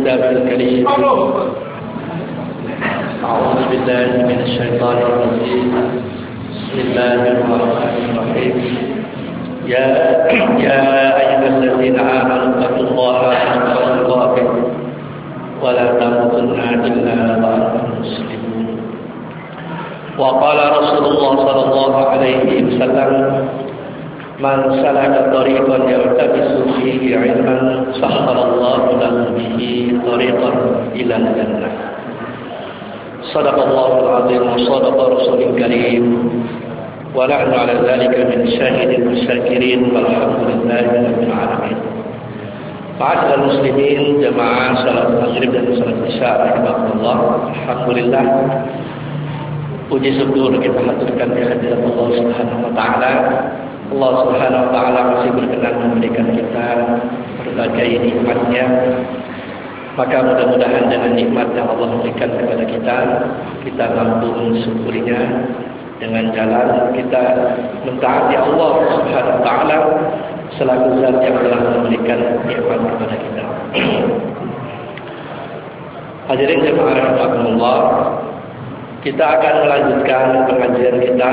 كتابه الكريم. أعوذ بالله من الشيطان الرجيم. بسم الله الرحمن الرحيم. يا أيها الذين آمنوا اتقوا الله حق تقاته ولا تموتن إلا وأنتم مسلمون. وقال رسول الله صلى الله عليه وسلم: من سلك طريقا يلتمس فيه علما سخر الله له به طريقا إلى الجنة. صدق الله العظيم وصدق رسول الكريم ونحن على ذلك من الشاهدين والشاكرين والحمد لله رب العالمين. معاشر المسlimin jamaah salat maghrib dan salat isya rahimakumullah. Alhamdulillah, puji syukur kita haturkan kehadirat Allah Subhanahu wa taala. Allah Subhanahu wa taala masih berkenan memberikan kita berbagai nikmat-Nya. Maka mudah-mudahan dengan nikmat yang Allah berikan kepada kita mampu mensyukurinya dengan jalan kita mentaati Allah Subhanahu wa taala selaku zat yang telah memberikan nikmat kepada kita. Hadirin jemaah rahimakumullah, kita akan melanjutkan pengajian kita,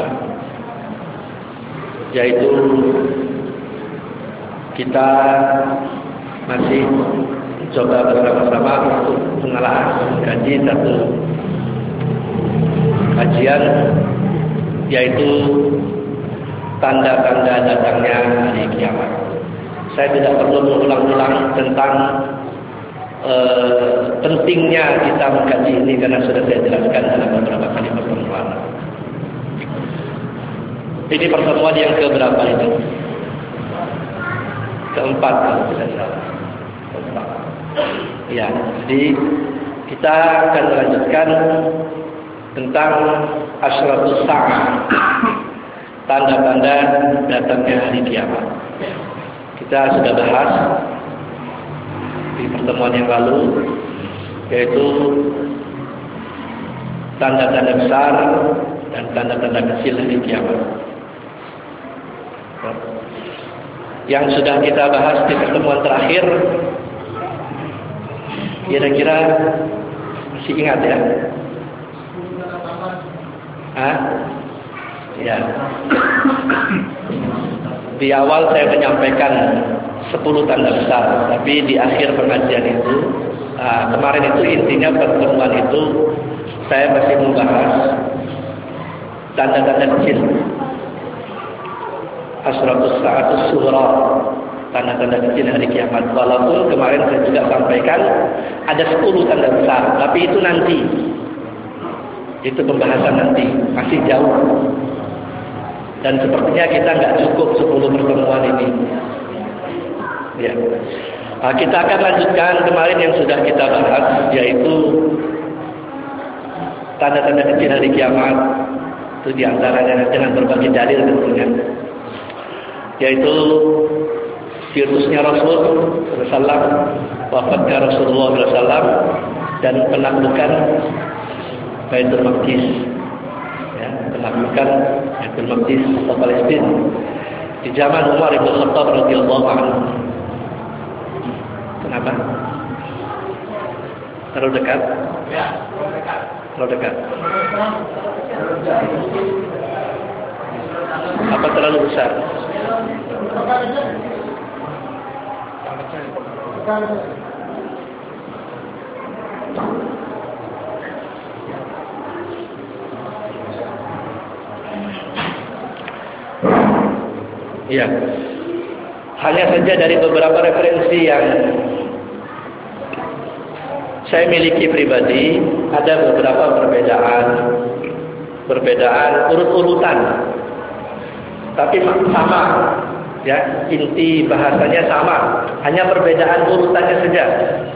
yaitu kita masih coba bersama-sama untuk menelaah mengkaji satu kajian, yaitu tanda-tanda datangnya hari kiamat. Saya tidak perlu mengulang-ulang tentang pentingnya kita mengkaji ini karena sudah saya jelaskan dalam beberapa kali pertemuan. Ini pertemuan yang keberapa itu? Keempat kalau tidak salah. Keempat. Ya, jadi kita akan melanjutkan tentang asyratus sa'ah, tanda-tanda datangnya hari kiamat. Kita sudah bahas di pertemuan yang lalu, yaitu tanda-tanda besar dan tanda-tanda kecil hari kiamat. Yang sudah kita bahas di pertemuan terakhir, kira-kira masih ingat ya? Ya. Di awal saya menyampaikan 10 tanda besar, tapi di akhir pengajian itu, kemarin itu intinya pertemuan itu saya masih membahas tanda-tanda kecil. Asyratus sa'atus sughra, tanda-tanda kecil hari kiamat. Walaupun kemarin saya juga sampaikan ada 10 tanda besar, tapi itu nanti. Itu pembahasan nanti, masih jauh. Dan sepertinya kita nggak cukup 10 pertemuan ini. Ya. Kita akan lanjutkan kemarin yang sudah kita bahas, yaitu tanda-tanda kecil hari kiamat. Itu diantaranya dengan berbagai dalil tentunya, yaitu diutusnya Rasul SAW, wafatnya Rasulullah SAW, dan penaklukan Baitul Maqdis, ya, penaklukan Baitul Maqdis atau Palestina di zaman Umar bin Khattab radhiyallahu anhu. Kenapa? Terlalu dekat? Ya, terlalu dekat. Apa terlalu besar? Ya, hanya saja dari beberapa referensi yang saya miliki pribadi, ada beberapa perbedaan urut-urutan, tapi sama, ya, inti bahasanya sama, hanya perbedaan urutannya saja.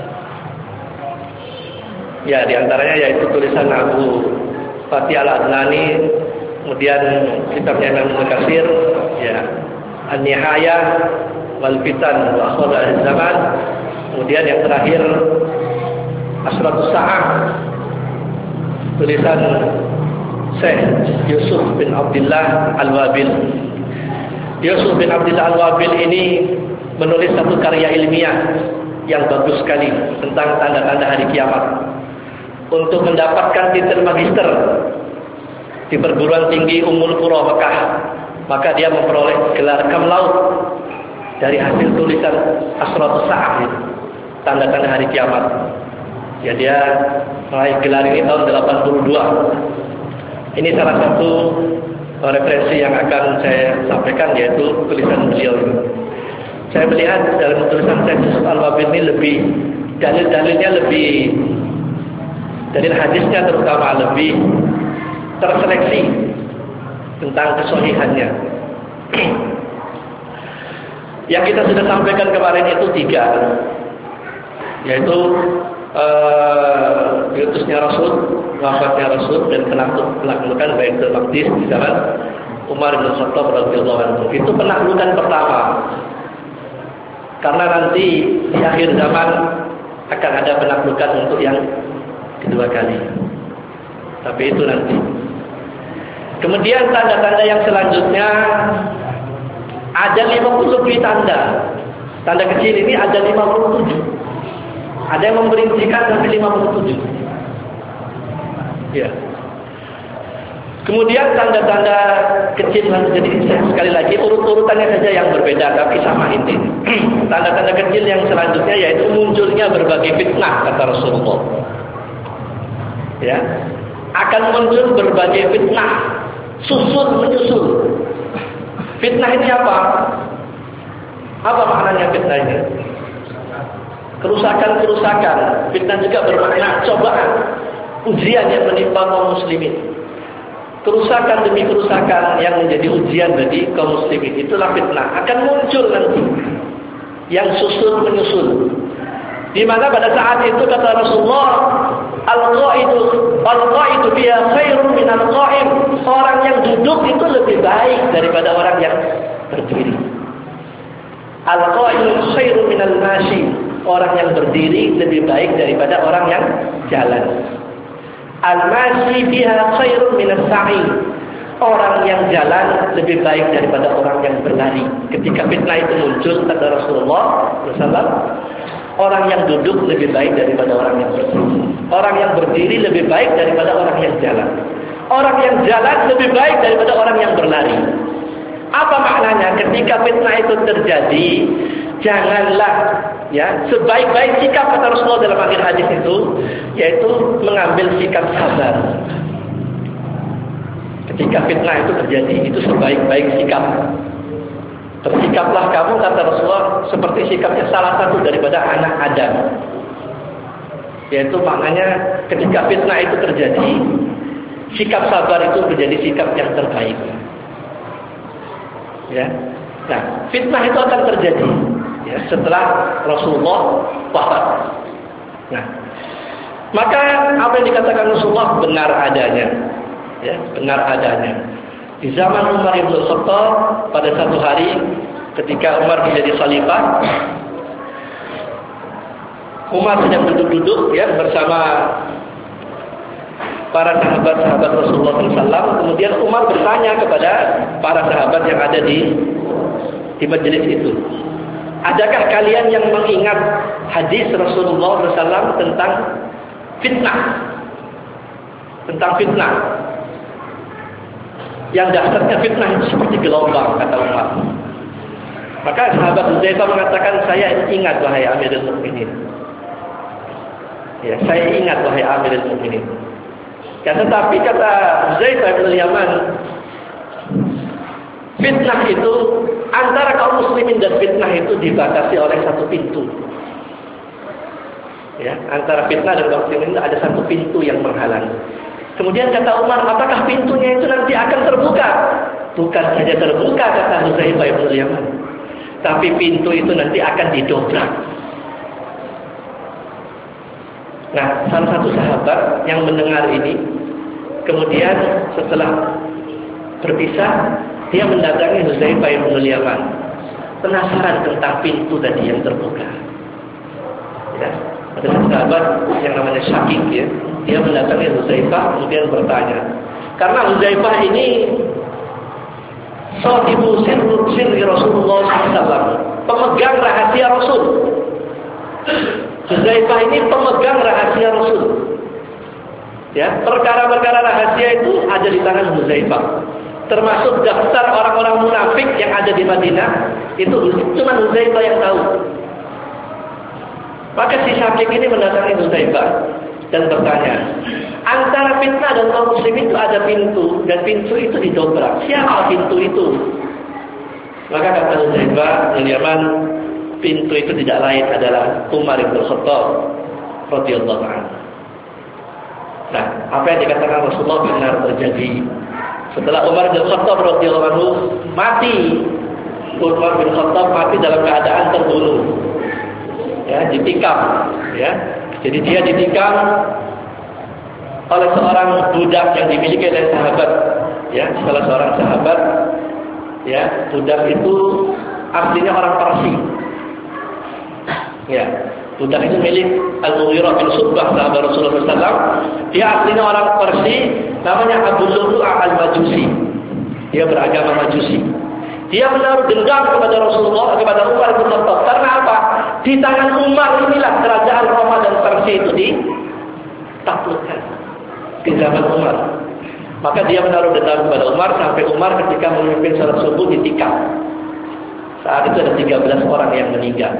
Ya, diantaranya yaitu tulisan Abu Fatih Al-Adnani, kemudian kitabnya Imam Ibnu Katsir, ya, An-Nihayah wal Fitan wa Akhbar Zaman, kemudian yang terakhir Asyratus Sa'ah, tulisan Syekh Yusuf bin Abdullah Al-Wabil. Yusuf bin Abdullah Al-Wabil ini menulis satu karya ilmiah yang bagus sekali tentang tanda-tanda hari kiamat. Untuk mendapatkan titel magister di perguruan tinggi Ummul Qura Mekah, maka dia memperoleh gelar Kamlaut dari hasil tulisan Asratus Sa'ah, tanda-tanda hari kiamat. Ya, dia meraih gelar ini tahun 82. Ini salah satu referensi yang akan saya sampaikan, yaitu tulisan beliau ini. Saya melihat dalam tulisan saya Yusuf Al-Wabil ini lebih dalil-dalilnya lebih, dalil hadisnya terutama lebih terseleksi tentang kesohihannya. Yang kita sudah sampaikan kemarin itu 3, yaitu diutusnya Rasul, wafatnya Rasul, dan penaklukan Baitul Maqdis di zaman Umar bin Khattab radhiyallahu anhu. Itu penaklukan pertama. Karena nanti di akhir zaman akan ada penaklukan untuk yang kedua kali. Tapi itu nanti. Kemudian tanda-tanda yang selanjutnya ada 50 lebih tanda. Tanda kecil ini ada 57. Ada yang memperincikan sampai 57. Ya. Kemudian tanda-tanda kecil, jadi sekali lagi urut-urutannya saja yang berbeda, tapi sama intinya. Tanda-tanda kecil yang selanjutnya yaitu munculnya berbagai fitnah, kata Rasulullah. Ya, akan muncul berbagai fitnah, susul menyusul. Fitnah ini apa? Apa maknanya fitnah ini? Kerusakan-kerusakan. Fitnah juga bermakna cobaan, ujian yang menimpa kaum muslimin. Kerusakan demi kerusakan yang menjadi ujian bagi kaum muslimin, itulah fitnah. Akan muncul nanti yang susul menyusul. Di mana pada saat itu kata Rasulullah, al-qa'idu biha khairun min al-qa'im. Orang yang duduk itu lebih baik daripada orang yang berdiri. Al-qa'idu khairun min al-mashi. Orang yang berdiri lebih baik daripada orang yang jalan. Al-mashi biha khairun min as-sa'i. Orang yang jalan lebih baik daripada orang yang berlari. Ketika fitnah itu muncul kata Rasulullah SAW, orang yang duduk lebih baik daripada orang yang berdiri. Orang yang berdiri lebih baik daripada orang yang jalan. Orang yang jalan lebih baik daripada orang yang berlari. Apa maknanya? Ketika fitnah itu terjadi, janganlah ya sebaik-baik sikap kata Rasulullah dalam akhir hadis itu, yaitu mengambil sikap sabar. Ketika fitnah itu terjadi, itu sebaik-baik sikap. Bersikaplah kamu kata Rasulullah seperti sikapnya salah satu daripada anak Adam. Yaitu maknanya ketika fitnah itu terjadi, sikap sabar itu menjadi sikap yang terbaik. Ya. Nah, fitnah itu akan terjadi ya, setelah Rasulullah wafat. Nah, maka apa yang dikatakan Rasulullah benar adanya. Ya, benar adanya. Di zaman Umar bin Khattab pada satu hari ketika Umar menjadi khalifah, Umar sedang duduk-duduk ya bersama para sahabat-sahabat Rasulullah SAW. Kemudian Umar bertanya kepada para sahabat yang ada di majelis itu, adakah kalian yang mengingat hadis Rasulullah SAW tentang fitnah? Tentang fitnah. Yang dasarnya fitnah itu seperti gelombang, kata Umar. Maka sahabat Hudzaifah mengatakan, saya ingat wahai Amirul Mukminin. Ya, saya ingat wahai Amirul Mukminin. Ya, tetapi kata Hudzaifah bin Yaman, fitnah itu antara kaum muslimin dan fitnah itu dibatasi oleh satu pintu. Ya, antara fitnah dan kaum muslimin itu ada satu pintu yang menghalangi. Kemudian kata Umar, apakah pintunya itu nanti akan terbuka? Bukan saja terbuka kata Hudzaifah bin Yaman, tapi pintu itu nanti akan didobrak. Nah, salah satu sahabat yang mendengar ini, kemudian setelah berpisah, dia mendatangi Hudzaifah bin Yaman, penasaran tentang pintu tadi yang terbuka. Ya, ada satu sahabat yang namanya Syakik ya. Dia mendatangi Hudzaifah kemudian bertanya. Karena Hudzaifah ini sahibu sirri Rasulullah SAW, pemegang rahasia Rasul. Huzaifah ini pemegang rahasia Rasul. Ya, perkara-perkara rahasia itu ada di tangan Huzaifah. Termasuk daftar orang-orang munafik yang ada di Madinah, itu cuma Huzaifah yang tahu. Maka si Syaqiq ini mendatangi Huzaifah dan bertanya, antara fitnah dan kaum muslimin itu ada pintu, dan pintu itu didobrak. Siapa pintu itu? Maka kata Huzaifah bin Yaman, pintu itu tidak lain adalah Umar bin Khattab radhiyallahu anhu. Nah, apa yang dikatakan Rasulullah benar terjadi. Setelah Umar bin Khattab radhiyallahu anhu mati, Umar bin Khattab mati dalam keadaan terbunuh. Ya, ditikam, ya. Jadi dia ditikam oleh seorang budak yang dimiliki oleh sahabat, ya, salah seorang sahabat. Ya, budak itu aslinya orang Parsi. Ya, budak itu milik Al-Mughirah bin Syu'bah, sahabat Rasulullah SAW. Dia aslinya orang Parsi, namanya Abu Lu'lu'ah Al-Majusi. Dia beragama Majusi. Dia menaruh dendam kepada Rasulullah, kepada Umar bin Khattab. Karena apa? Di tangan Umar inilah kerajaan Roma dan Persia itu ditaklukkan di zaman Umar. Maka dia menaruh dendam kepada Umar sampai Umar ketika memimpin salat subuh ditikam. Saat itu ada 13 orang yang meninggal.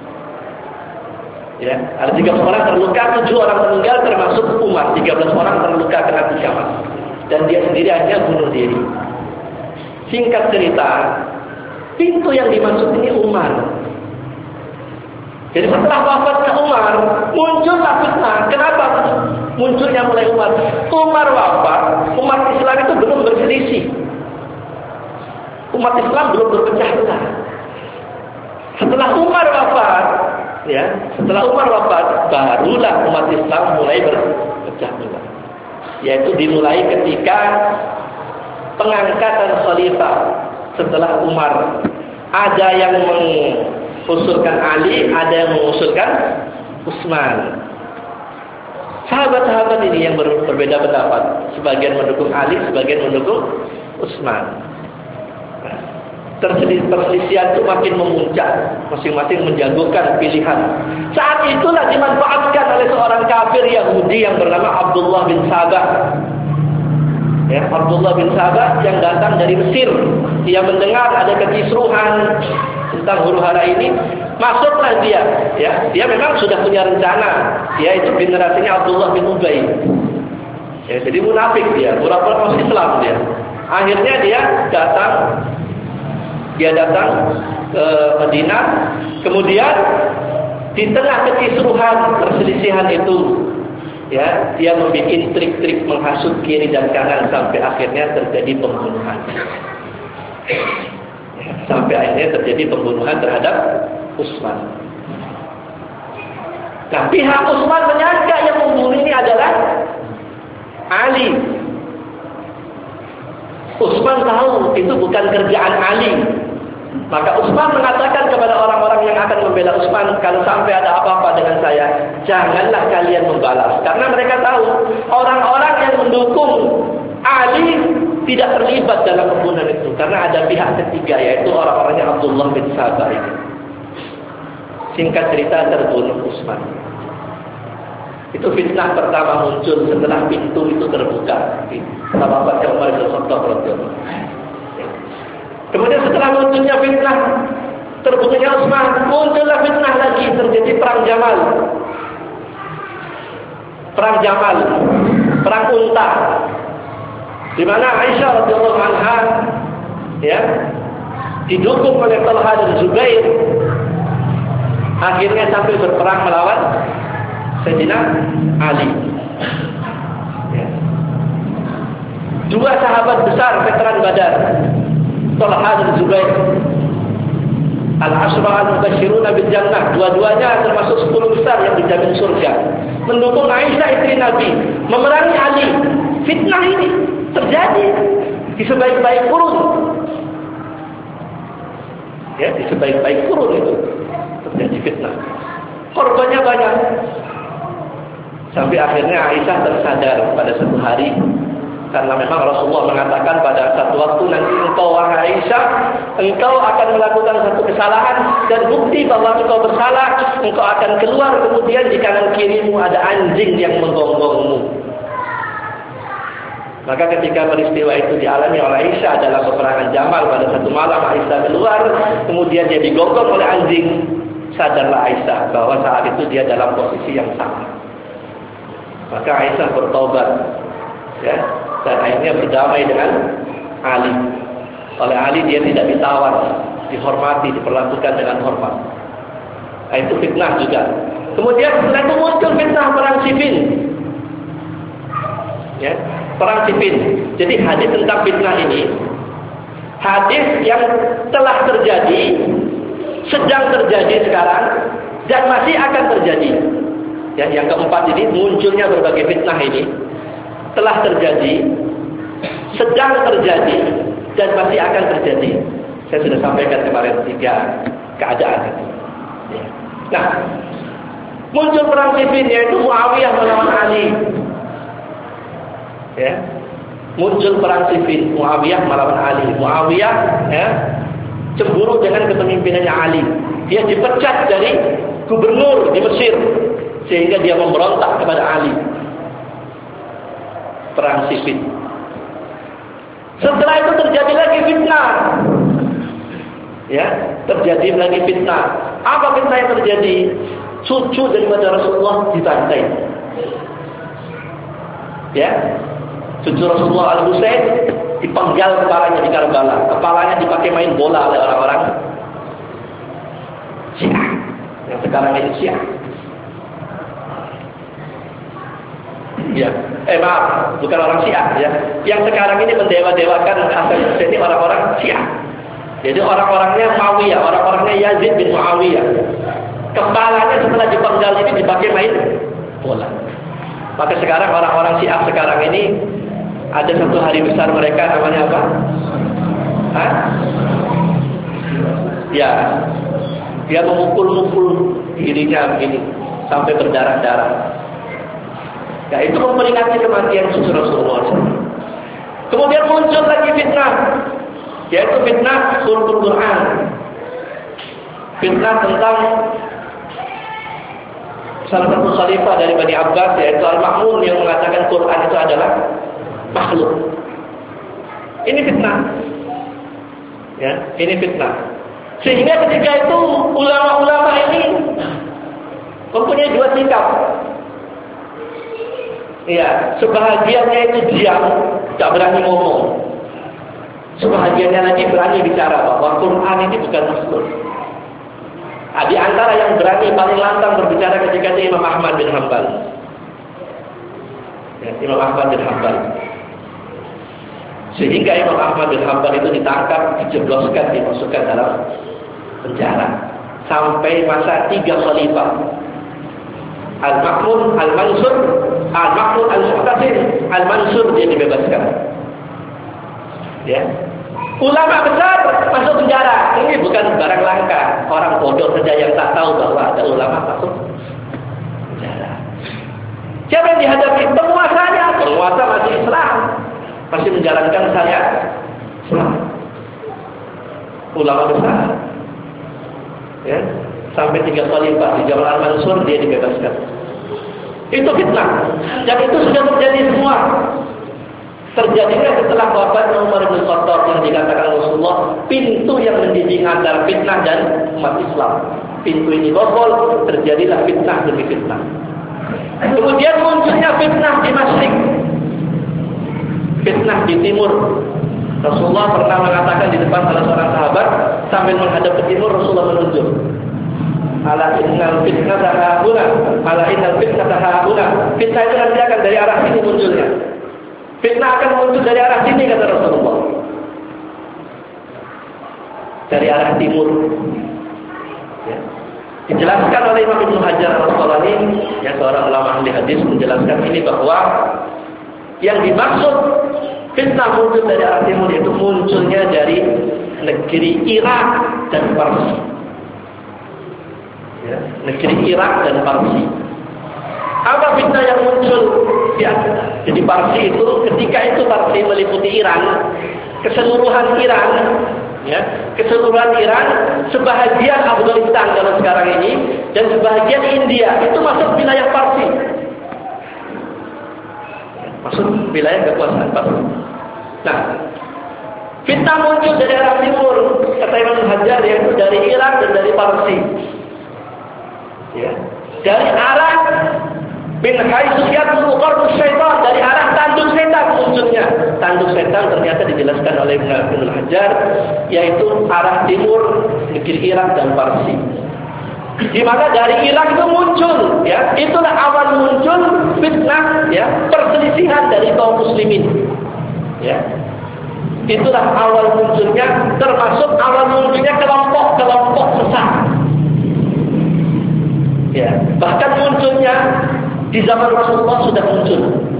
Ya, ada 13 orang terluka, 7 orang meninggal termasuk Umar. 13 orang terluka kena tikaman. Dan dia sendiri akhirnya bunuh diri. Singkat cerita, pintu yang dimaksud ini Umar. Jadi setelah wafatnya Umar, muncullah fitnah. Kenapa munculnya mulai Umar? Umar wafat, umat Islam itu belum berselisih. Umat Islam belum berpecah belah. Setelah Umar wafat, ya, setelah Umar wafat, barulah umat Islam mulai berpecah belah. Yaitu dimulai ketika pengangkatan khalifah setelah Umar. Ada yang mengusulkan Ali, ada yang mengusulkan Utsman. Sahabat-sahabat ini yang berbeda pendapat. Sebagian mendukung Ali, sebagian mendukung Utsman. Perselisihan itu makin memuncak, masing-masing menjagokan pilihan. Saat itulah dimanfaatkan oleh seorang kafir Yahudi yang bernama Abdullah bin Sabah. Ya, Abdullah bin Sabah yang datang dari Mesir. Dia mendengar ada kekisruhan tentang huru-hara ini, masuklah dia. Ya, dia memang sudah punya rencana. Dia itu generasinya Abdullah bin Ubay. Ya, jadi munafik dia, pura-pura masuk Islam dia. Akhirnya dia datang ke Madinah. Kemudian di tengah kekisruhan perselisihan itu, ya, dia membuat trik-trik menghasut kiri dan kanan sampai akhirnya terjadi pembunuhan. Ya, sampai akhirnya terjadi pembunuhan terhadap Utsman. Nah, pihak Utsman menyangka yang membunuh ini adalah Ali. Utsman tahu itu bukan kerjaan Ali. Maka Utsman mengatakan kepada orang-orang yang akan membela Utsman, kalau sampai ada apa-apa dengan saya, janganlah kalian membalas. Karena mereka tahu orang-orang yang mendukung Ali tidak terlibat dalam pembunuhan itu. Karena ada pihak ketiga, yaitu orang-orangnya Abdullah bin Sabah ini. Singkat cerita, terbunuh Utsman. Itu fitnah pertama muncul setelah pintu itu terbuka. Sama Pak Umar bin Khattab radhiyallahu anhu. Kemudian setelah munculnya fitnah terbunuhnya Utsman, muncullah fitnah lagi, terjadi perang Jamal. Perang Jamal, perang unta. Di mana Aisyah radhiyallahu anha, ya, didukung oleh Talha dan Zubair, akhirnya sampai berperang melawan Sayyidina Ali. Ya. Dua sahabat besar veteran Badar, Talha dan Zubair, Al-Ashra al-Mubashshiruna bil Jannah, dua-duanya termasuk 10 besar yang dijamin surga, mendukung Aisyah istri Nabi, memerangi Ali. Fitnah ini terjadi di sebaik-baik kurun. Ya, di sebaik-baik kurun itu terjadi fitnah. Korbannya banyak. Sampai akhirnya Aisyah tersadar pada satu hari, Karena memang Rasulullah mengatakan pada satu waktu nanti engkau wahai Aisyah, engkau akan melakukan satu kesalahan dan bukti bahwa engkau bersalah, engkau akan keluar kemudian di kanan kirimu ada anjing yang menggonggongmu. Maka ketika peristiwa itu dialami oleh Aisyah dalam peperangan Jamal pada satu malam, Aisyah keluar, kemudian dia digonggong oleh anjing. Sadarlah Aisyah bahwa saat itu dia dalam posisi yang salah. Maka Aisyah bertobat, ya, dan akhirnya berdamai dengan Ali. Oleh Ali dia tidak ditawar, dihormati, diperlakukan dengan hormat. Itu fitnah juga. Kemudian setelah itu muncul fitnah perang Siffin. Ya, perang Siffin. Jadi hadis tentang fitnah ini, hadis yang telah terjadi, sedang terjadi sekarang, dan masih akan terjadi. Ya, yang keempat ini, munculnya berbagai fitnah ini telah terjadi, sedang terjadi, dan masih akan terjadi. Saya sudah sampaikan kemarin 3 keadaan itu. Ya. Nah, muncul perang Siffin, yaitu Muawiyah melawan Ali. Ya, muncul perang Siffin, Muawiyah melawan Ali. Muawiyah, ya, cemburu dengan kepemimpinannya Ali. Dia dipecat dari gubernur di Mesir sehingga dia memberontak kepada Ali. Perang Siffin. Setelah itu terjadi lagi fitnah. Ya, terjadi lagi fitnah. Apa fitnah yang terjadi? Cucu daripada Rasulullah dibantai. Ya, cucu Rasulullah Al-Husain dipenggal kepalanya di Karbala. Kepalanya dipakai main bola oleh orang-orang Syiah. Yang sekarang ini Syiah. Ya, maaf, bukan orang Syiah ya. Yang sekarang ini mendewa-dewakan Hasan Husain ini orang-orang Syiah. Jadi orang-orangnya Muawiyah, orang-orangnya Yazid bin Muawiyah. Kepalanya setelah dipenggal ini dipakai main bola. Maka sekarang orang-orang Syiah sekarang ini ada satu hari besar mereka, namanya apa? Hah? Ya, dia memukul-mukul dirinya begini sampai berdarah-darah. Ya, itu memperingati kematian cucu Rasulullah SAW. Kemudian muncul lagi fitnah, yaitu fitnah suratul Quran. Fitnah tentang salah satu khalifah dari Bani Abbas, yaitu Al-Ma'mun, yang mengatakan Quran itu adalah makhluk. Ini fitnah. Ya, ini fitnah. Sehingga ketika itu ulama-ulama ini mempunyai 2 sikap. Ya, sebahagiannya itu diam, tak berani ngomong. Sebahagiannya lagi berani bicara bahwa Quran ini bukan makhluk. Di antara yang berani paling lantang berbicara ketika itu Imam Ahmad bin Hanbal. Ya, Imam Ahmad bin Hanbal. Sehingga Imam Ahmad bin Hanbal itu ditangkap, dijebloskan, dimasukkan dalam penjara sampai masa 3 khalifah. Al-Ma'mun, Al-Mansur, Al-Ma'mun, Al-Mu'tasim, Al-Mansur, dia dibebaskan. Ya. Ulama besar masuk penjara. Ini bukan barang langka. Orang bodoh saja yang tak tahu bahwa ada ulama masuk penjara. Siapa yang dihadapi? Penguasanya. Penguasa masih Islam, masih menjalankan syariat Islam. Ulama besar. Ya. Sampai 3 khalifah di zaman Al-Mansur dia dibebaskan. Itu fitnah. Dan itu sudah terjadi semua. Terjadinya setelah wafatnya Umar bin Khattab yang dikatakan Rasulullah, pintu yang mendidih antara fitnah dan umat Islam. Pintu ini bobol, terjadilah fitnah demi fitnah. Kemudian munculnya fitnah di Masyrik, fitnah di timur. Rasulullah pernah mengatakan di depan salah seorang sahabat sambil menghadap ke timur, Rasulullah menunjuk, ala innal fitnata hauna, ala innal fitnata hauna. Fitnah itu nanti akan dari arah sini munculnya. Fitnah akan muncul dari arah sini, kata Rasulullah. Dari arah timur. Ya. Dijelaskan oleh Imam Ibnu Hajar Al-Asqalani, yang seorang ulama ahli hadis, menjelaskan ini bahwa yang dimaksud fitnah muncul dari arah timur itu munculnya dari negeri Irak dan Parsi. Ya, negeri Irak dan Parsi. Apa fitnah yang muncul? ya. Jadi Parsi itu ketika itu Parsi meliputi Iran, keseluruhan Iran, ya, keseluruhan Iran, sebahagian Afghanistan kalau sekarang ini, dan sebahagian India itu masuk wilayah Parsi, masuk wilayah kekuasaan Parsi. Nah, fitnah muncul dari arah timur, kata Imam Hajar, yaitu dari Irak dan dari Parsi. Ya. Dari arah bin haitsu yadkhulu qarnu syaitan, dari arah tanduk setan munculnya. Tanduk setan ternyata dijelaskan oleh Ibnu Hajar, yaitu arah timur negeri Irak dan Parsi. Di mana dari Irak itu muncul, ya, itulah awal muncul fitnah, ya, perselisihan dari kaum muslimin. Ya. Itulah awal munculnya, termasuk awal munculnya kelompok-kelompok sesat. Ya, bahkan munculnya di zaman Rasulullah sudah muncul,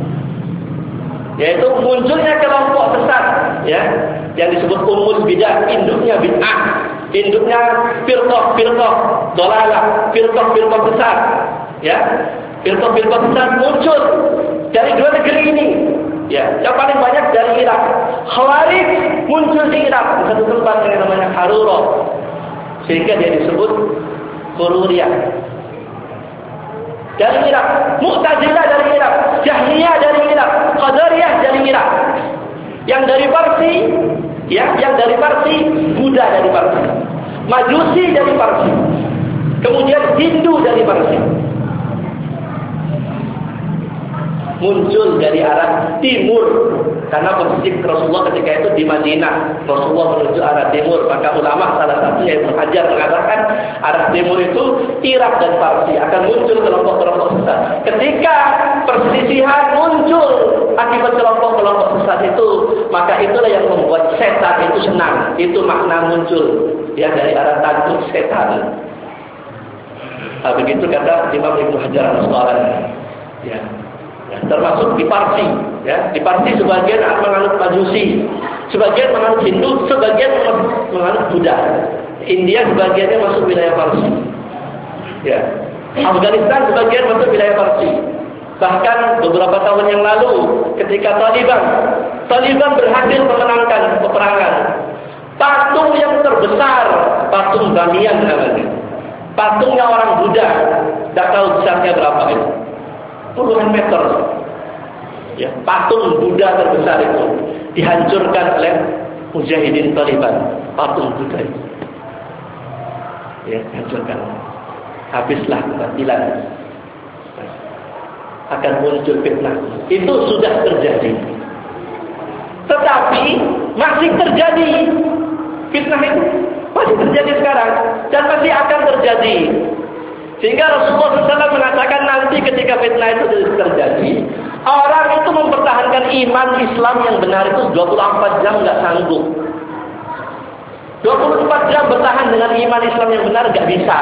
yaitu munculnya kelompok sesat, ya, yang disebut umul bidah, induknya bid'ah, induknya firqah dolalah, firqah sesat, ya, firqah sesat muncul dari dua negeri ini. Ya, yang paling banyak dari Irak. Khawarij muncul di Irak, di satu tempat yang namanya Harura, sehingga dia disebut Hururiyah. Dari Irak, Mu'tazilah dari Irak, Jahmiyah dari Irak, Qadariyah dari Irak. Yang dari Parsi, ya, yang dari Parsi, Buddha dari Parsi, Majusi dari Parsi, kemudian Hindu dari Parsi. Muncul dari arah timur, karena posisi Rasulullah ketika itu di Madinah, Rasulullah menuju arah timur. Maka ulama salah satunya Ibnu Hajar mengatakan arah timur itu Irak dan Parsi, akan muncul kelompok-kelompok sesat. Ketika perselisihan muncul akibat kelompok-kelompok sesat itu, maka itulah yang membuat setan itu senang. Itu makna muncul, ya, dari arah tanduk setan. Nah, begitu kata Imam Ibnu Hajar Al-Asqalani. Ya. Termasuk di Parsi, ya, di Parsi sebagian menganut Majusi, sebagian menganut Hindu, sebagian menganut Buddha. India sebagiannya masuk wilayah Parsi, ya. Afghanistan sebagian masuk wilayah Parsi. Bahkan beberapa tahun yang lalu, ketika Taliban berhasil memenangkan peperangan, patung yang terbesar, patung Bamiyan namanya, patungnya orang Buddha, tidak tahu besarnya berapa itu. Puluhan meter, ya, patung Buddha terbesar itu dihancurkan oleh mujahidin Taliban. Patung Buddha itu, ya, dihancurkan. Habislah kebatilan. Akan muncul fitnah. Itu sudah terjadi. Tetapi masih terjadi fitnah itu, masih terjadi sekarang dan masih akan terjadi. Sehingga Rasulullah SAW mengatakan nanti ketika fitnah itu terjadi, orang itu mempertahankan iman Islam yang benar itu 24 jam nggak sanggup. 24 jam bertahan dengan iman Islam yang benar nggak bisa.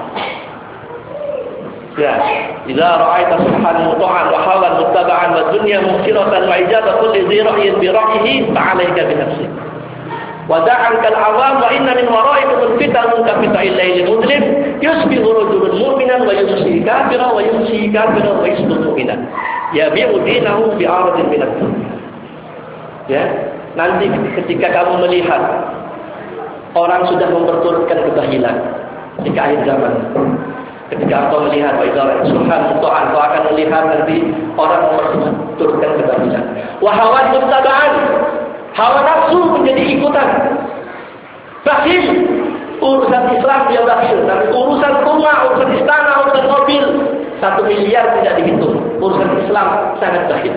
Ya, idza ra'aita subhanan muta'an wa hawan muttaba'an wa dunya mukhiratan wa ijaba kulli dhi ra'yin bi ra'yihi fa'alayka bi nafsik. Wada'an kal awam wa inna min wara'ikum fitanun ka fita'il lailil mudlim yusbihu rajulun mu'minan wa yumsi kafiran wa yumsi kafiran wa yusbihu mu'minan yabi'u dinahu bi'aradin minad dunya. Ya, nanti ketika kamu melihat orang sudah memperturutkan kebahilan ketika akhir zaman, ketika engkau melihat wa idza subhanahu ta'ala, engkau akan melihat nanti orang memperturutkan kebahilan. Wa hawan muttaba'an, hawa nafsu menjadi ikutan. Bakhil, urusan Islam dia bakhil, tapi urusan rumah, urusan istana, urusan mobil, 1 miliar tidak dihitung. Urusan Islam sangat bakhil.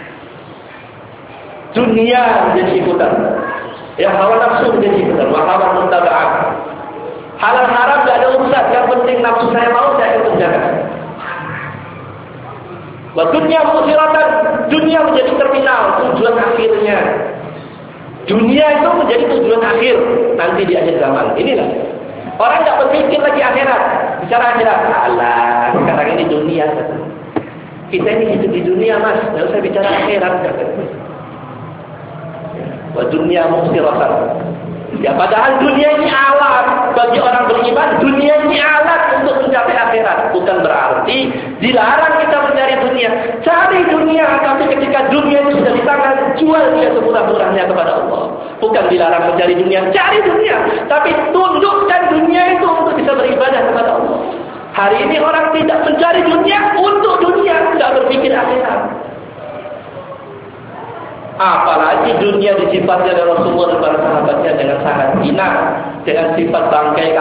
Dunia menjadi ikutan, ya, hawa nafsu menjadi ikutan. Wa hawa muttaba'an, halal haram tidak ada urusan, yang penting nafsu saya mau, saya akan kerjakan. Wa dunya mukhiratan, dunia menjadi terminal, tujuan akhirnya. Dunia itu menjadi tujuan akhir nanti di akhir zaman. Inilah orang tidak berpikir lagi akhirat. Bicara akhirat, alah, sekarang ini dunia. Kita ini hidup di dunia, mas. Tidak usah bicara akhirat. Wa dunya mukhiratan, Ya, padahal dunia ini alat bagi orang beriman. Dunia ini alat untuk mencapai akhirat. Bukan berarti dilarang kita mencari dunia. Cari dunia, tapi ketika dunia itu sudah di tangan, jual dia semurah-murahnya kepada Allah. Bukan dilarang mencari dunia, cari dunia, tapi tundukkan dunia itu untuk bisa beribadah kepada Allah. Hari ini orang tidak mencari dunia untuk dunia, tidak berpikir akhirat. Apalagi dunia disifati oleh Rasulullah dan para sahabatnya dengan sangat hina, dengan sifat bangkai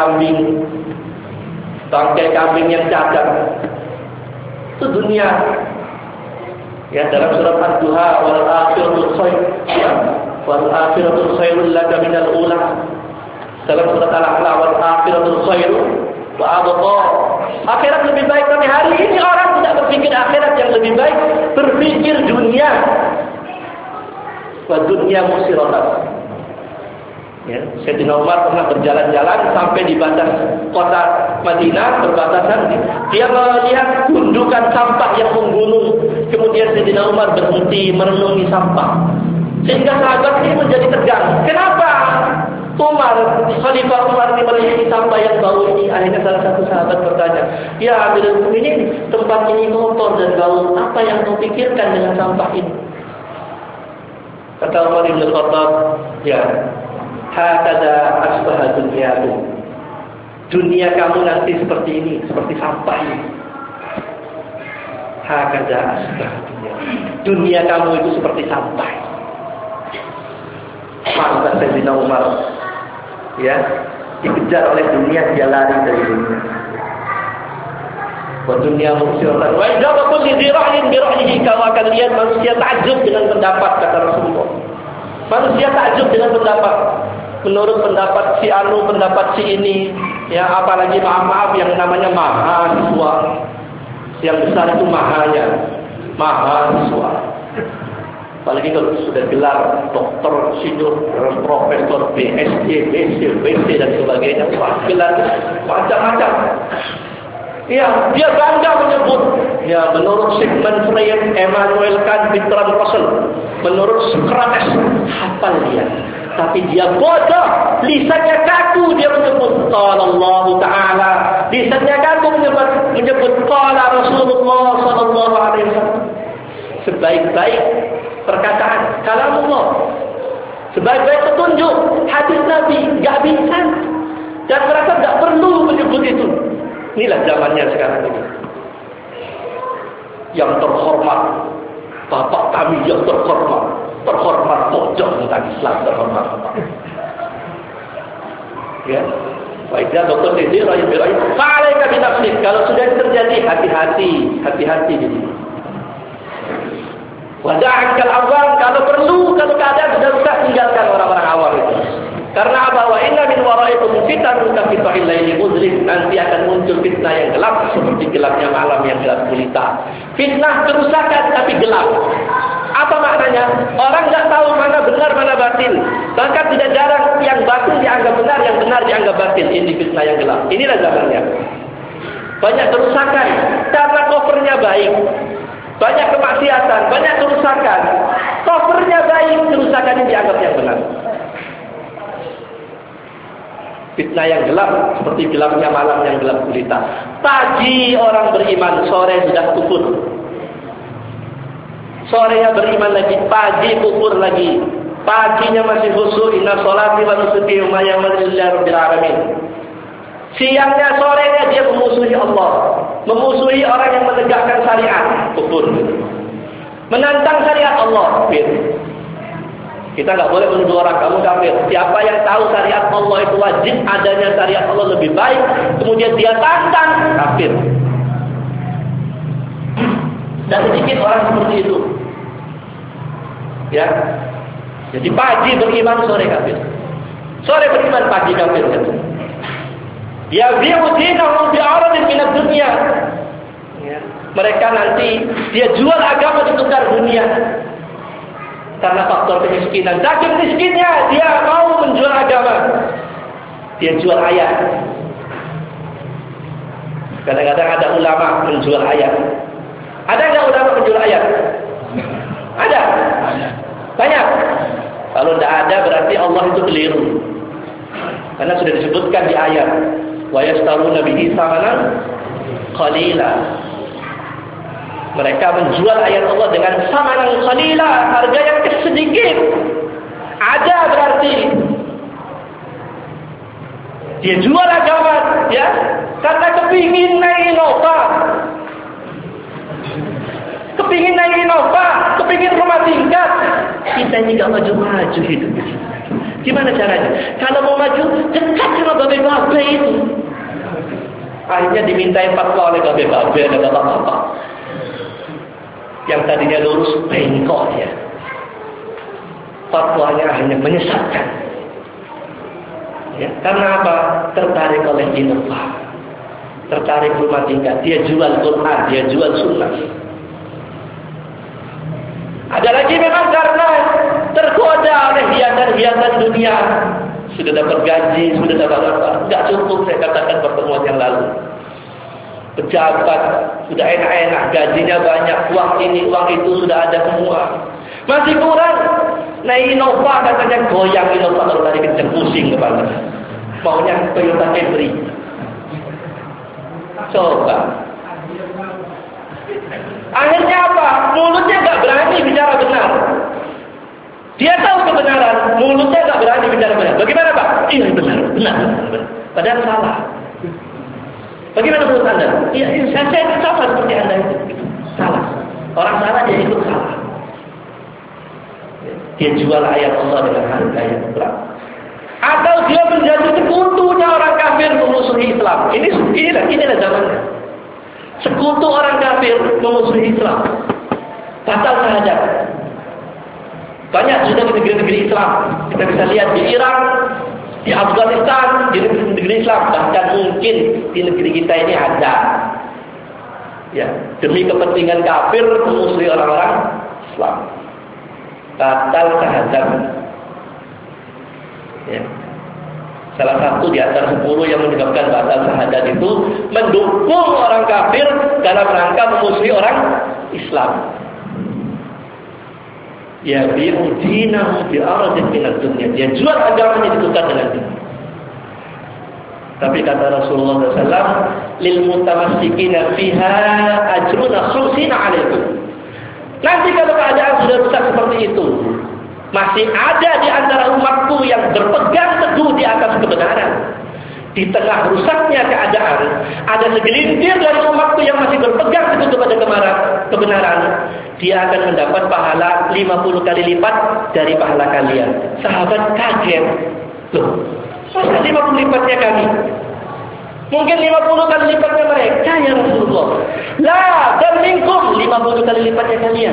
kambing yang cacat. Itu dunia. Ya, dalam surat Ad-Duha, wal akhiratul khair, wal akhiratul khairul laka minal ula. Dalam surat Al-A'la, wal akhiratul khair wa abqa. Akhirat lebih baik, tapi hari ini orang tidak berpikir akhirat, yang lebih baik berpikir dunia. Wa dunya musiratan. Ya, Sayyidina Umar pernah berjalan-jalan sampai di batas kota Madinah, perbatasan. Dia melihat gundukan sampah yang menggunung. Kemudian Sayyidina Umar berhenti merenungi sampah. Sehingga sahabat ini menjadi tegang. Kenapa Khalifah Umar ini merenungi sampah yang bau ini? Akhirnya salah satu sahabat bertanya, "Ya Amirul Mukminin, tempat ini kotor dan bau. Apa yang kau pikirkan dengan sampah ini?" Kata Umar bin Khattab, "Ya, hakada asbaha dunyakum. Dunia kamu nanti seperti ini, seperti sampah ini. Hakada asbaha dunya. Dunia kamu itu seperti sampah." Maka Sayyidina Umar, ya, dikejar oleh dunia, dia lari dari dunia. Wa dunya musiratan. Wa idza kulli dhira'in bi ra'yihi, kalau akan lihat manusia takjub dengan pendapat, kata Rasulullah. Manusia takjub dengan pendapat. Menurut pendapat si anu, pendapat si ini, ya, apalagi maaf yang namanya mahasiswa. Yang besar itu mahasiswa. Apalagi kalau sudah gelar dokter, sinur, profesor, BSc, BC dan sebagainya. Wah, gelar macam-macam. Ya, dia bangga menyebut, ya, menurut Sigmund Freud, Immanuel Kant, Bertrand Russell, menurut Socrates, hafal dia. Tapi dia bodoh, lisannya kaku, dia menyebut qala Allah Ta'ala, lisannya kaku menyebut qala Rasulullah sallallahu alaihi wasallam. Sebaik-baik perkataan kalamullah, sebaik-baik petunjuk hadis Nabi, enggak bisa. Dan mereka enggak perlu menyebut itu. Inilah zamannya sekarang ini. Yang terhormat, bapak kami yang terhormat pojok tentang Islam, terhormat apa? Ya, baiklah dokter Didi, fa'alaika binafsik. Kalau sudah terjadi, hati-hati di sini. Wada'ankal awam, kalau perlu, kalau keadaan sudah rusak, tinggalkan orang-orang awam itu. Karena apa? Wa inna min waraikum fitanun kafitahil laili muzlim. Nanti akan muncul fitnah yang gelap seperti gelapnya malam yang gelap gulita. Fitnah kerusakan tapi gelap. Apa maknanya? Orang enggak tahu mana benar mana batil. Bahkan tidak jarang yang batil dianggap benar, yang benar dianggap batil. Ini fitnah yang gelap. Inilah zamannya. Banyak kerusakan karena covernya baik. Banyak kemaksiatan, banyak kerusakan. Covernya baik, kerusakan ini dianggap yang benar. Fitnah yang gelap seperti gelapnya malam yang gelap gulita. Pagi orang beriman, sore sudah kufur. Sorenya beriman lagi, pagi kufur lagi. Paginya masih khusyuk, inna sholati wa nusuki wa mahyaya lillahi rabbil alamin. Siangnya, sorenya dia memusuhi Allah, memusuhi orang yang menegakkan syariat, kufur. Menantang syariat Allah, kafir. Kita nggak boleh menuduh orang kamu kafir. Siapa yang tahu syariat Allah itu wajib, adanya syariat Allah lebih baik, kemudian dia tantang, kafir. Dan sedikit orang seperti itu. Ya. Jadi pagi beriman, sore kafir. Sore beriman, pagi kafir. Ya bi'udinahum bi'aradin minad dunya. Ya. Mereka nanti dia jual agama ditukar dunia. Karena faktor kemiskinan. Saking miskinnya dia mau menjual agama. Dia jual ayat. Kadang-kadang ada ulama menjual ayat. Ada enggak ulama menjual ayat? Ada. Banyak. Kalau tidak ada berarti Allah itu keliru. Karena sudah disebutkan di ayat, wa yastaruna bihi thamanan qalila. Mereka menjual ayat Allah dengan thamanan qalila, harga yang sedikit. Ada berarti dia jual agama, ya, karena kepingin naik nota, kepingin naik nota, kepingin rumah tingkat. Kita ini gak maju-maju hidup. Gimana caranya? Kalau mau maju, dekat sama babe-babe itu. Akhirnya dimintain fatwa oleh babe-babe dan bapak-bapak. Yang tadinya lurus, bengkok dia. Fatwanya hanya menyesatkan. Ya, karena apa? Tertarik oleh inovasi, tertarik rumah tingkat. Dia jual Quran, dia jual sunnah. Ada lagi memang karena tergoda oleh hiasan-hiasan dunia. Sudah dapat gaji, sudah dapat apa? Tidak cukup, saya katakan pertemuan yang lalu. Pejabat sudah enak-enak, gajinya banyak, uang ini, uang itu sudah ada semua. Masih kurang. Naik Innova katanya goyang Innova kalau tadi kenceng, pusing kepala. Maunya Toyota Camry. Coba. Akhirnya apa? Mulutnya nggak berani bicara benar. Dia tahu kebenaran, mulutnya nggak berani bicara benar. Bagaimana Pak? Iya benar. Padahal salah. Bagaimana menurut Anda? Iya, saya sama seperti Anda itu. Salah. Orang salah dia ikut salah. Dia jual ayat Allah dengan harga yang berat. Atau dia menjadi sekutunya orang kafir memusuhi Islam. Inilah zamannya. Sekutu orang kafir memusuhi Islam. Batal syahadat. Banyak juga di negeri-negeri Islam. Kita bisa lihat di Irak, di Afghanistan, di negeri Islam. Bahkan mungkin di negeri kita ini ada. Ya, demi kepentingan kafir memusuhi orang-orang Islam. Batal syahadat. Ya. Salah satu di antara 10 yang menyebabkan batal syahadat itu mendukung orang kafir dalam rangka memusuhi orang Islam. Ya bi'udinahu bi'aradin minad dunya. Dia jual agamanya ditukar dengan dunia. Tapi kata Rasulullah SAW, lil mutamassikina fiha ajruna 50 alaikum. Nanti kalau keadaan sudah rusak seperti itu, masih ada di antara umatku yang berpegang teguh di atas kebenaran. Di tengah rusaknya keadaan, ada segelintir dari umatku yang masih berpegang teguh kepada kebenaran. Dia akan mendapat pahala 50 kali lipat dari pahala kalian. Sahabat kaget. Loh, masa 50 lipatnya kami? Mungkin 50 kali lipatnya mereka ya Rasulullah. La, dan minkum 50 kali lipatnya kalian.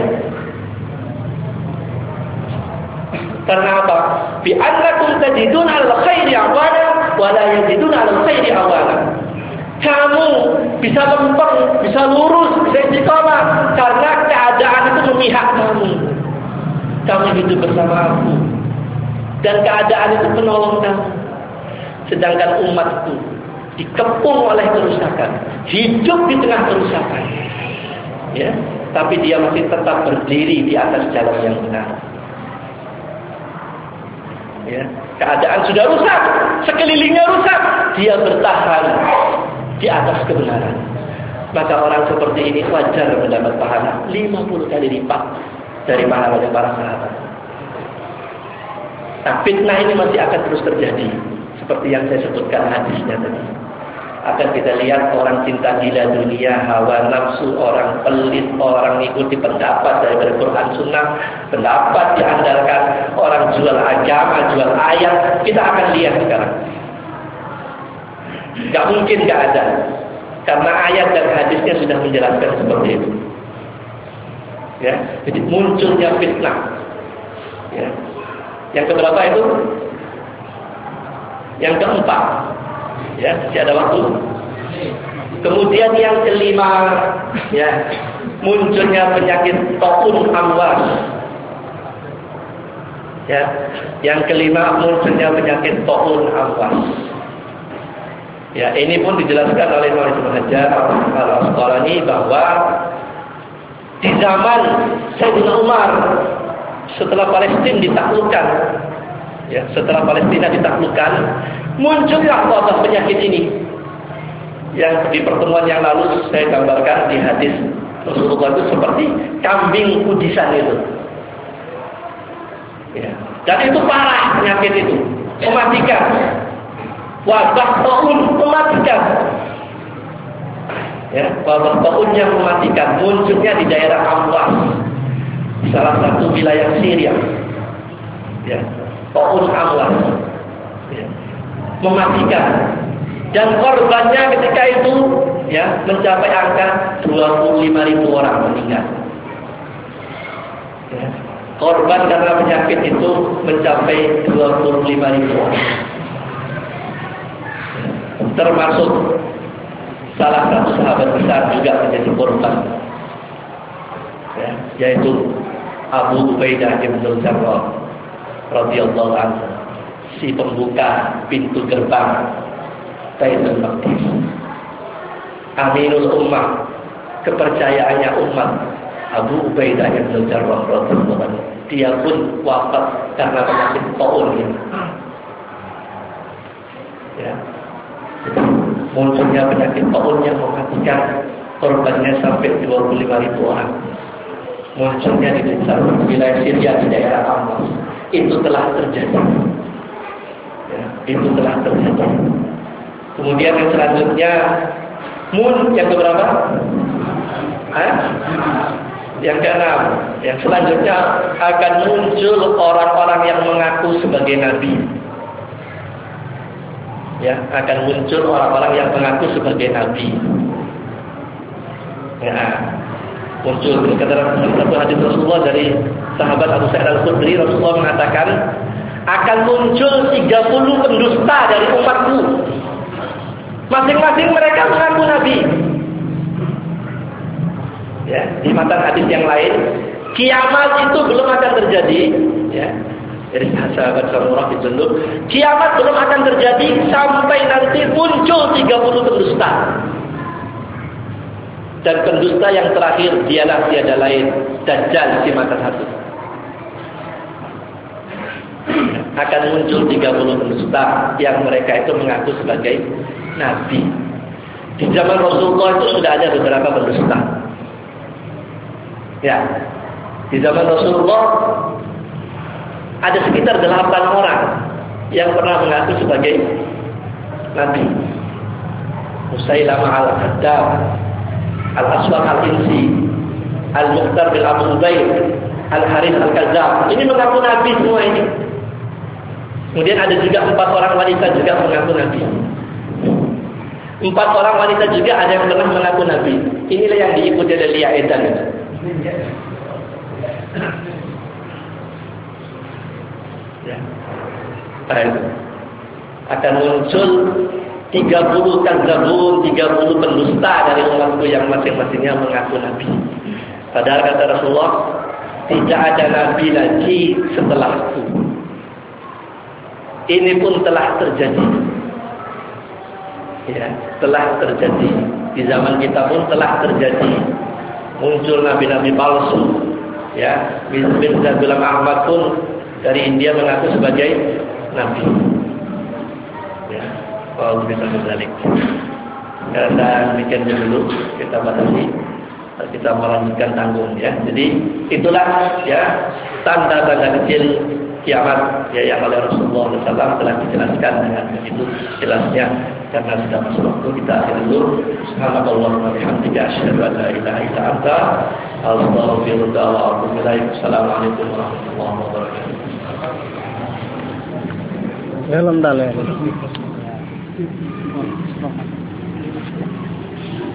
Karena apa? Bi annakum tajidun al-khairi awana wa la yajidun al-khairi awana. Kamu bisa lempeng, bisa lurus, bisa istiqamah karena keadaan itu memihak kamu. Kamu hidup bersama aku dan keadaan itu menolong kamu. Sedangkan umatku dikepung oleh kerusakan, hidup di tengah kerusakan. Ya, tapi dia masih tetap berdiri di atas jalan yang benar. Ya, keadaan sudah rusak, sekelilingnya rusak, dia bertahan di atas kebenaran. Maka orang seperti ini wajar mendapat pahala 50 kali lipat dari pahalanya para sahabat. Nah, fitnah ini masih akan terus terjadi, seperti yang saya sebutkan hadisnya tadi. Akan kita lihat orang cinta gila dunia, hawa nafsu, orang pelit, orang ikuti pendapat daripada Quran Sunnah, pendapat diandalkan, orang jual agama, jual ayat. Kita akan lihat sekarang. Gak mungkin gak ada, karena ayat dan hadisnya sudah menjelaskan seperti itu. Ya, jadi munculnya fitnah. Ya. Yang keberapa itu? Yang keempat. Ya, masih ada waktu. Kemudian yang kelima, ya, munculnya penyakit taun amwas. Ya, yang kelima munculnya penyakit taun amwas. Ya, ini pun dijelaskan oleh Ibnu Hajar Al-Asqalani bahwa di zaman Sayyidina Umar setelah Palestina ditaklukkan, Ya, setelah Palestina ditaklukkan, muncullah wabah penyakit ini. Yang di pertemuan yang lalu saya gambarkan di hadis Rasulullah itu seperti kambing kudisan itu. Ya. Dan itu parah penyakit itu, mematikan. Wabah taun mematikan. Ya, wabah taun yang mematikan munculnya di daerah Amwas, salah satu wilayah Syria. Ya, taun Amwas. Ya. Mematikan. Dan korbannya ketika itu ya mencapai angka 25.000 orang meninggal. Ya. Korban karena penyakit itu mencapai 25.000 orang. Ya. Termasuk salah satu sahabat besar juga menjadi korban. Ya, yaitu Abu Ubaidah bin Jarrah radhiyallahu anhu, si pembuka pintu gerbang Baitul Maqdis, Aminul Ummah, kepercayaannya umat, Abu Ubaidah bin Jarrah radhiyallahu anhu. Dia pun wafat karena penyakit taun ini. Ya. Munculnya penyakit taun yang mematikan, korbannya sampai 25.000 orang. Munculnya di wilayah Syria di daerah Amwas. Itu telah terjadi. Ya, itu telah terjadi. Kemudian yang selanjutnya yang keberapa? Yang keenam. Yang selanjutnya akan muncul orang-orang yang mengaku sebagai nabi. Ya, akan muncul orang-orang yang mengaku sebagai nabi. Ya, muncul keterangan satu hadis Rasulullah dari sahabat Abu Sa'id Al-Khudri. Rasulullah mengatakan akan muncul 30 pendusta dari umatku. Masing-masing mereka mengaku nabi. Ya, di matan hadis yang lain, kiamat itu belum akan terjadi. Ya, dari sahabat Samurah ditunduk, kiamat belum akan terjadi sampai nanti muncul 30 pendusta. Dan pendusta yang terakhir dialah tiada lain, Dajjal si mata satu. Akan muncul 30 pendusta yang mereka itu mengaku sebagai nabi. Di zaman Rasulullah itu sudah ada beberapa pendusta. Ya, di zaman Rasulullah ada sekitar 8 orang yang pernah mengaku sebagai nabi. Musailamah al-Kadzdzab, Al-Aswad al-Insi, Al-Mukhtar bin Abu Ubaid, Al-Harith al-Kadzdzab. Ini mengaku nabi semua ini. Kemudian ada juga 4 orang wanita juga mengaku nabi. 4 orang wanita juga ada yang pernah mengaku nabi. Inilah yang diikuti oleh Lia Edan. Ya. Akan muncul 30 kadzabun, 30 pendusta dari umatku yang masing-masingnya mengaku nabi. Padahal kata Rasulullah, tidak ada nabi lagi setelahku. Ini pun telah terjadi. Ya, telah terjadi. Di zaman kita pun telah terjadi. Muncul nabi-nabi palsu. Ya, Mirza Ghulam Ahmad pun dari India mengaku sebagai nabi. Ya, kalau bisa berbalik. Karena demikian dulu kita batasi, kita melanjutkan tanggung ya. Jadi itulah ya tanda-tanda kecil kiamat ya yang oleh Rasulullah SAW telah dijelaskan dengan begitu jelasnya. Karena sudah masuk waktu, kita akhiri dulu. Subhanallahumma wa bihamdika asyhadu an la ilaha illa anta astaghfiruka wa atubu ilaik. Assalamualaikum warahmatullahi wabarakatuh. Dalam dalil.